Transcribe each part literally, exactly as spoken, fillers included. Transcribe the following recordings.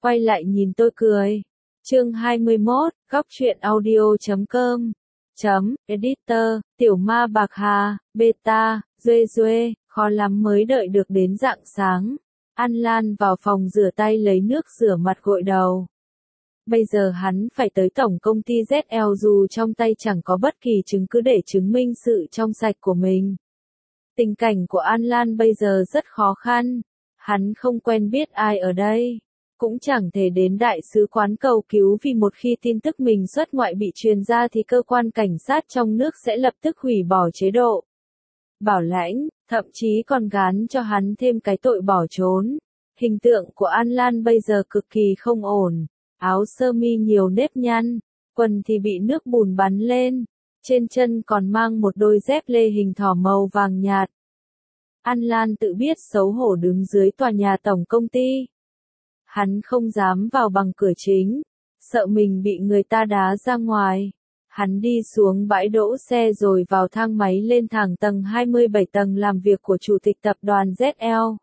Quay lại nhìn tôi cười. Chương hai mươi mốt, góc truyện audio chấm com. Chấm, editor, tiểu ma bạc hà, beta, duê duê, khó lắm mới đợi được đến rạng sáng. An Lan vào phòng rửa tay lấy nước rửa mặt gội đầu. Bây giờ hắn phải tới tổng công ty Z L dù trong tay chẳng có bất kỳ chứng cứ để chứng minh sự trong sạch của mình. Tình cảnh của An Lan bây giờ rất khó khăn. Hắn không quen biết ai ở đây. Cũng chẳng thể đến đại sứ quán cầu cứu vì một khi tin tức mình xuất ngoại bị truyền ra thì cơ quan cảnh sát trong nước sẽ lập tức hủy bỏ chế độ bảo lãnh, thậm chí còn gán cho hắn thêm cái tội bỏ trốn. Hình tượng của An Lan bây giờ cực kỳ không ổn, áo sơ mi nhiều nếp nhăn, quần thì bị nước bùn bắn lên, trên chân còn mang một đôi dép lê hình thỏ màu vàng nhạt. An Lan tự biết xấu hổ đứng dưới tòa nhà tổng công ty. Hắn không dám vào bằng cửa chính, sợ mình bị người ta đá ra ngoài. Hắn đi xuống bãi đỗ xe rồi vào thang máy lên thẳng tầng hai mươi bảy tầng làm việc của chủ tịch tập đoàn Z L.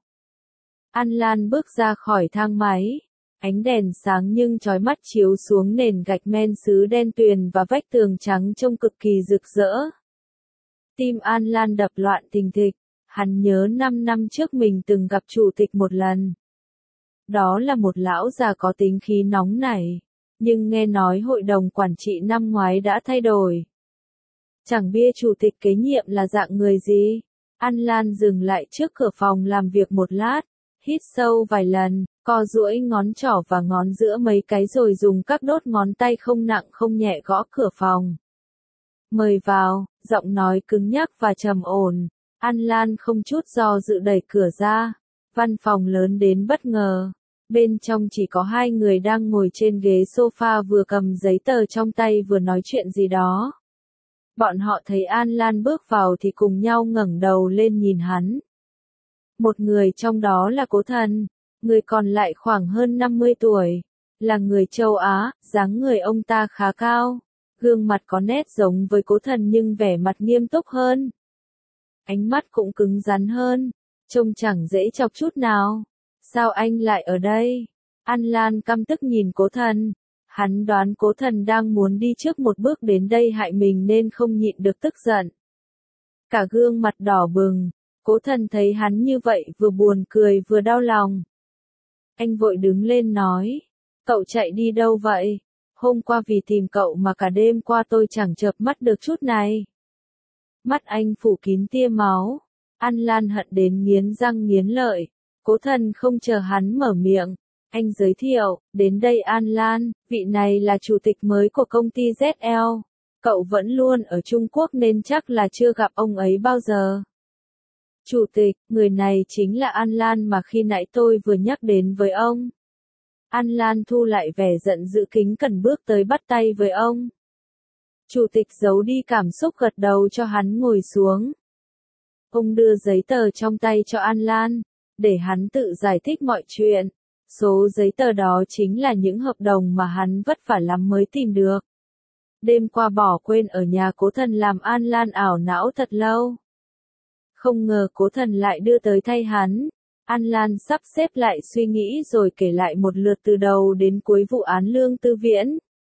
An Lan bước ra khỏi thang máy. Ánh đèn sáng nhưng chói mắt chiếu xuống nền gạch men sứ đen tuyền và vách tường trắng trông cực kỳ rực rỡ. Tim An Lan đập loạn thình thịch. Hắn nhớ năm năm trước mình từng gặp chủ tịch một lần. Đó là một lão già có tính khí nóng nảy, nhưng nghe nói hội đồng quản trị năm ngoái đã thay đổi. Chẳng biết chủ tịch kế nhiệm là dạng người gì. An Lan dừng lại trước cửa phòng làm việc một lát, hít sâu vài lần, co duỗi ngón trỏ và ngón giữa mấy cái rồi dùng các đốt ngón tay không nặng không nhẹ gõ cửa phòng. Mời vào, giọng nói cứng nhắc và trầm ổn. An Lan không chút do dự đẩy cửa ra. Văn phòng lớn đến bất ngờ. Bên trong chỉ có hai người đang ngồi trên ghế sofa vừa cầm giấy tờ trong tay vừa nói chuyện gì đó. Bọn họ thấy An Lan bước vào thì cùng nhau ngẩng đầu lên nhìn hắn. Một người trong đó là Cố Thần, người còn lại khoảng hơn năm mươi tuổi, là người châu Á, dáng người ông ta khá cao, gương mặt có nét giống với Cố Thần nhưng vẻ mặt nghiêm túc hơn. Ánh mắt cũng cứng rắn hơn, trông chẳng dễ chọc chút nào. Sao anh lại ở đây? An Lan căm tức nhìn Cố Thần. Hắn đoán Cố Thần đang muốn đi trước một bước đến đây hại mình nên không nhịn được tức giận. Cả gương mặt đỏ bừng, Cố Thần thấy hắn như vậy vừa buồn cười vừa đau lòng. Anh vội đứng lên nói, cậu chạy đi đâu vậy? Hôm qua vì tìm cậu mà cả đêm qua tôi chẳng chợp mắt được chút này. Mắt anh phủ kín tia máu. An Lan hận đến nghiến răng nghiến lợi. Cố Thần không chờ hắn mở miệng. Anh giới thiệu, đến đây An Lan, vị này là chủ tịch mới của công ty Z L. Cậu vẫn luôn ở Trung Quốc nên chắc là chưa gặp ông ấy bao giờ. Chủ tịch, người này chính là An Lan mà khi nãy tôi vừa nhắc đến với ông. An Lan thu lại vẻ giận dữ kính cẩn bước tới bắt tay với ông. Chủ tịch giấu đi cảm xúc gật đầu cho hắn ngồi xuống. Ông đưa giấy tờ trong tay cho An Lan, để hắn tự giải thích mọi chuyện. Số giấy tờ đó chính là những hợp đồng mà hắn vất vả lắm mới tìm được. Đêm qua bỏ quên ở nhà Cố Thần làm An Lan ảo não thật lâu. Không ngờ Cố Thần lại đưa tới thay hắn. An Lan sắp xếp lại suy nghĩ rồi kể lại một lượt từ đầu đến cuối vụ án Lương Tư Viễn.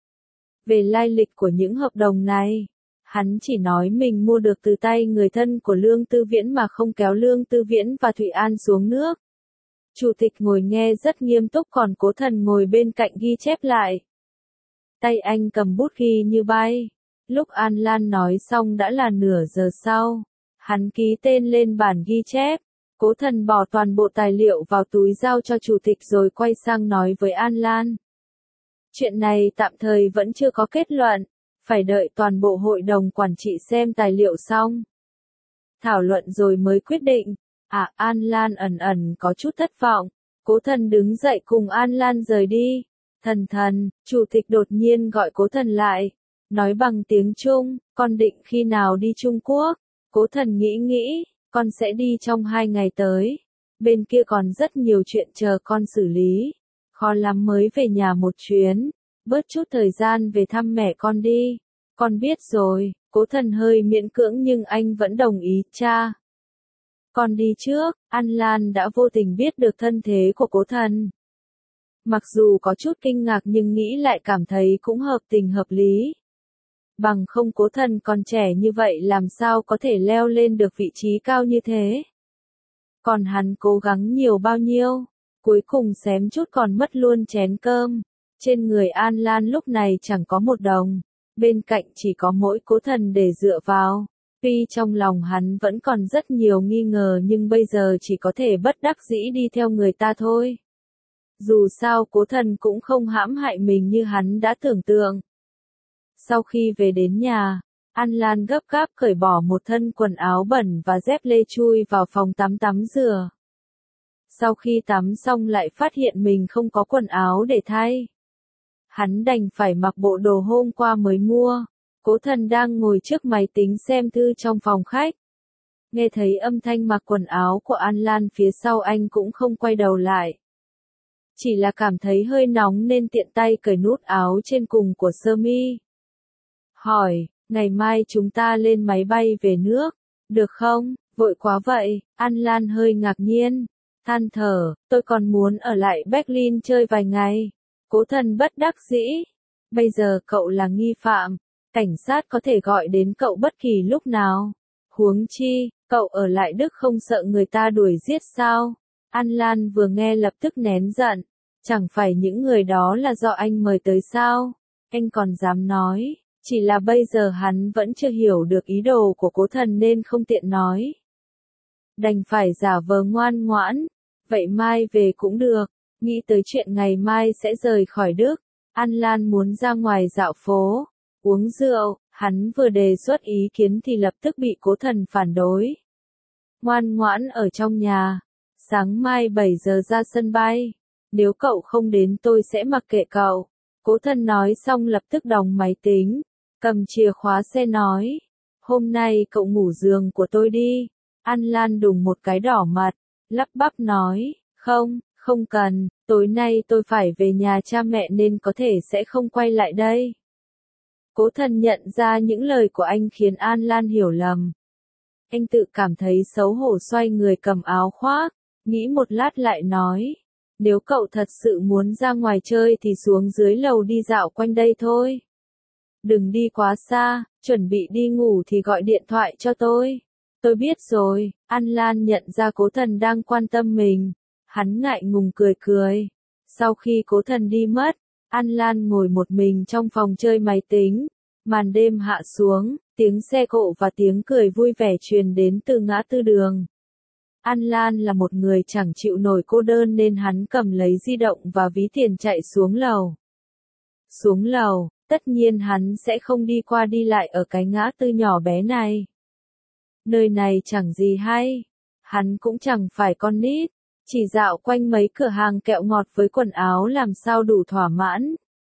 Về lai lịch của những hợp đồng này, hắn chỉ nói mình mua được từ tay người thân của Lương Tư Viễn mà không kéo Lương Tư Viễn và Thụy An xuống nước. Chủ tịch ngồi nghe rất nghiêm túc còn Cố Thần ngồi bên cạnh ghi chép lại. Tay anh cầm bút ghi như bay. Lúc An Lan nói xong đã là nửa giờ sau. Hắn ký tên lên bản ghi chép. Cố Thần bỏ toàn bộ tài liệu vào túi giao cho chủ tịch rồi quay sang nói với An Lan. Chuyện này tạm thời vẫn chưa có kết luận, phải đợi toàn bộ hội đồng quản trị xem tài liệu xong. Thảo luận rồi mới quyết định. À, An Lan ẩn ẩn có chút thất vọng. Cố Thần đứng dậy cùng An Lan rời đi. Thần thần, chủ tịch đột nhiên gọi Cố Thần lại. Nói bằng tiếng Trung, con định khi nào đi Trung Quốc? Cố Thần nghĩ nghĩ, con sẽ đi trong hai ngày tới. Bên kia còn rất nhiều chuyện chờ con xử lý. Khó lắm mới về nhà một chuyến. Bớt chút thời gian về thăm mẹ con đi. Con biết rồi. Cố Thần hơi miễn cưỡng nhưng anh vẫn đồng ý, cha. Con đi trước. An Lan đã vô tình biết được thân thế của Cố Thần. Mặc dù có chút kinh ngạc nhưng nghĩ lại cảm thấy cũng hợp tình hợp lý. Bằng không Cố Thần còn trẻ như vậy làm sao có thể leo lên được vị trí cao như thế. Còn hắn cố gắng nhiều bao nhiêu, cuối cùng xém chút còn mất luôn chén cơm. Trên người An Lan lúc này chẳng có một đồng, bên cạnh chỉ có mỗi Cố Thần để dựa vào. Tuy trong lòng hắn vẫn còn rất nhiều nghi ngờ nhưng bây giờ chỉ có thể bất đắc dĩ đi theo người ta thôi. Dù sao Cố Thần cũng không hãm hại mình như hắn đã tưởng tượng. Sau khi về đến nhà, An Lan gấp gáp cởi bỏ một thân quần áo bẩn và dép lê chui vào phòng tắm tắm rửa. Sau khi tắm xong lại phát hiện mình không có quần áo để thay. Hắn đành phải mặc bộ đồ hôm qua mới mua. Cố Thần đang ngồi trước máy tính xem thư trong phòng khách. Nghe thấy âm thanh mặc quần áo của An Lan phía sau anh cũng không quay đầu lại. Chỉ là cảm thấy hơi nóng nên tiện tay cởi nút áo trên cùng của sơ mi. Hỏi, ngày mai chúng ta lên máy bay về nước, được không? Vội quá vậy, An Lan hơi ngạc nhiên, than thở, tôi còn muốn ở lại Berlin chơi vài ngày. Cố Thần bất đắc dĩ, bây giờ cậu là nghi phạm, cảnh sát có thể gọi đến cậu bất kỳ lúc nào. Huống chi, cậu ở lại Đức không sợ người ta đuổi giết sao? An Lan vừa nghe lập tức nén giận, chẳng phải những người đó là do anh mời tới sao? Anh còn dám nói, chỉ là bây giờ hắn vẫn chưa hiểu được ý đồ của Cố Thần nên không tiện nói. Đành phải giả vờ ngoan ngoãn, vậy mai về cũng được, nghĩ tới chuyện ngày mai sẽ rời khỏi Đức, An Lan muốn ra ngoài dạo phố, uống rượu, hắn vừa đề xuất ý kiến thì lập tức bị Cố Thần phản đối. Ngoan ngoãn ở trong nhà, sáng mai bảy giờ ra sân bay, nếu cậu không đến tôi sẽ mặc kệ cậu. Cố Thần nói xong lập tức đóng máy tính, cầm chìa khóa xe nói, hôm nay cậu ngủ giường của tôi đi. An Lan đùng một cái đỏ mặt, lắp bắp nói, không, không cần, tối nay tôi phải về nhà cha mẹ nên có thể sẽ không quay lại đây. Cố Thần nhận ra những lời của anh khiến An Lan hiểu lầm. Anh tự cảm thấy xấu hổ xoay người cầm áo khoác, nghĩ một lát lại nói, nếu cậu thật sự muốn ra ngoài chơi thì xuống dưới lầu đi dạo quanh đây thôi. Đừng đi quá xa, chuẩn bị đi ngủ thì gọi điện thoại cho tôi. Tôi biết rồi, An Lan nhận ra Cố Thần đang quan tâm mình. Hắn ngại ngùng cười cười. Sau khi Cố Thần đi mất, An Lan ngồi một mình trong phòng chơi máy tính. Màn đêm hạ xuống, tiếng xe cộ và tiếng cười vui vẻ truyền đến từ ngã tư đường. An Lan là một người chẳng chịu nổi cô đơn nên hắn cầm lấy di động và ví tiền chạy xuống lầu. Xuống lầu, tất nhiên hắn sẽ không đi qua đi lại ở cái ngã tư nhỏ bé này. Nơi này chẳng gì hay, hắn cũng chẳng phải con nít, chỉ dạo quanh mấy cửa hàng kẹo ngọt với quần áo làm sao đủ thỏa mãn.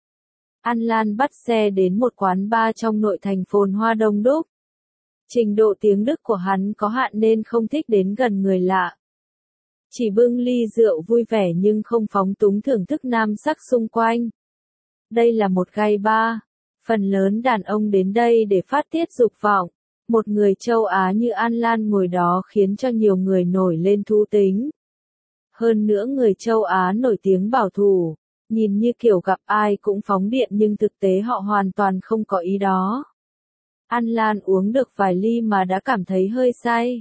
An Lan bắt xe đến một quán bar trong nội thành phồn hoa đông đúc. Trình độ tiếng Đức của hắn có hạn nên không thích đến gần người lạ. Chỉ bưng ly rượu vui vẻ nhưng không phóng túng thưởng thức nam sắc xung quanh. Đây là một gay bar, phần lớn đàn ông đến đây để phát tiết dục vọng. Một người châu Á như An Lan ngồi đó khiến cho nhiều người nổi lên thú tính. Hơn nữa người châu Á nổi tiếng bảo thủ, nhìn như kiểu gặp ai cũng phóng điện nhưng thực tế họ hoàn toàn không có ý đó. An Lan uống được vài ly mà đã cảm thấy hơi say.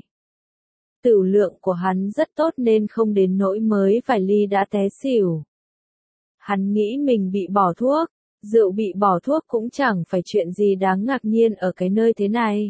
Tửu lượng của hắn rất tốt nên không đến nỗi mới vài ly đã té xỉu. Hắn nghĩ mình bị bỏ thuốc, rượu bị bỏ thuốc cũng chẳng phải chuyện gì đáng ngạc nhiên ở cái nơi thế này.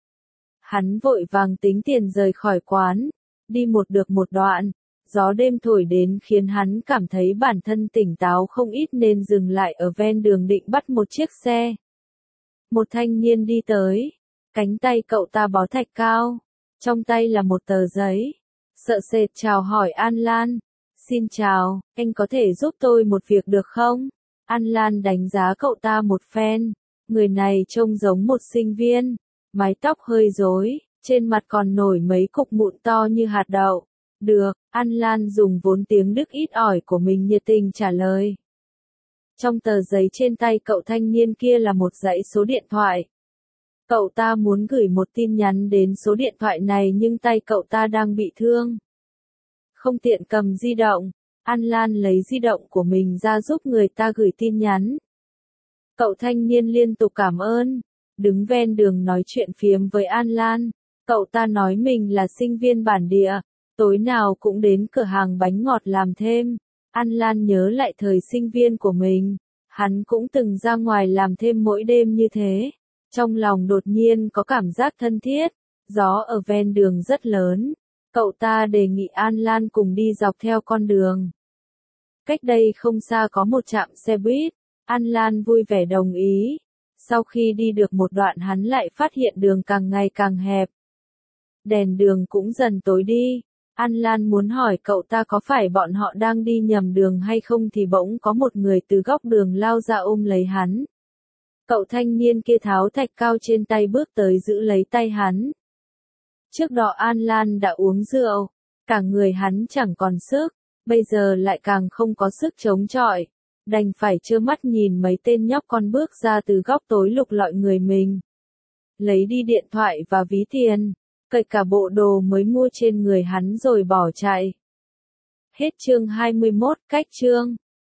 Hắn vội vàng tính tiền rời khỏi quán, đi một được một đoạn, gió đêm thổi đến khiến hắn cảm thấy bản thân tỉnh táo không ít nên dừng lại ở ven đường định bắt một chiếc xe. Một thanh niên đi tới, cánh tay cậu ta bó thạch cao, trong tay là một tờ giấy, sợ sệt chào hỏi An Lan. Xin chào, anh có thể giúp tôi một việc được không? An Lan đánh giá cậu ta một phen, người này trông giống một sinh viên, mái tóc hơi rối, trên mặt còn nổi mấy cục mụn to như hạt đậu. Được, An Lan dùng vốn tiếng Đức ít ỏi của mình nhiệt tình trả lời. Trong tờ giấy trên tay cậu thanh niên kia là một dãy số điện thoại. Cậu ta muốn gửi một tin nhắn đến số điện thoại này nhưng tay cậu ta đang bị thương. Không tiện cầm di động, An Lan lấy di động của mình ra giúp người ta gửi tin nhắn. Cậu thanh niên liên tục cảm ơn, đứng ven đường nói chuyện phiếm với An Lan. Cậu ta nói mình là sinh viên bản địa, tối nào cũng đến cửa hàng bánh ngọt làm thêm. An Lan nhớ lại thời sinh viên của mình, hắn cũng từng ra ngoài làm thêm mỗi đêm như thế. Trong lòng đột nhiên có cảm giác thân thiết, gió ở ven đường rất lớn. Cậu ta đề nghị An Lan cùng đi dọc theo con đường. Cách đây không xa có một trạm xe buýt, An Lan vui vẻ đồng ý. Sau khi đi được một đoạn hắn lại phát hiện đường càng ngày càng hẹp. Đèn đường cũng dần tối đi. An Lan muốn hỏi cậu ta có phải bọn họ đang đi nhầm đường hay không thì bỗng có một người từ góc đường lao ra ôm lấy hắn. Cậu thanh niên kia tháo thạch cao trên tay bước tới giữ lấy tay hắn. Trước đó An Lan đã uống rượu, cả người hắn chẳng còn sức, bây giờ lại càng không có sức chống chọi, đành phải trơ mắt nhìn mấy tên nhóc con bước ra từ góc tối lục lọi người mình. Lấy đi điện thoại và ví tiền, cởi cả bộ đồ mới mua trên người hắn rồi bỏ chạy. Hết chương hai mươi mốt, cách chương.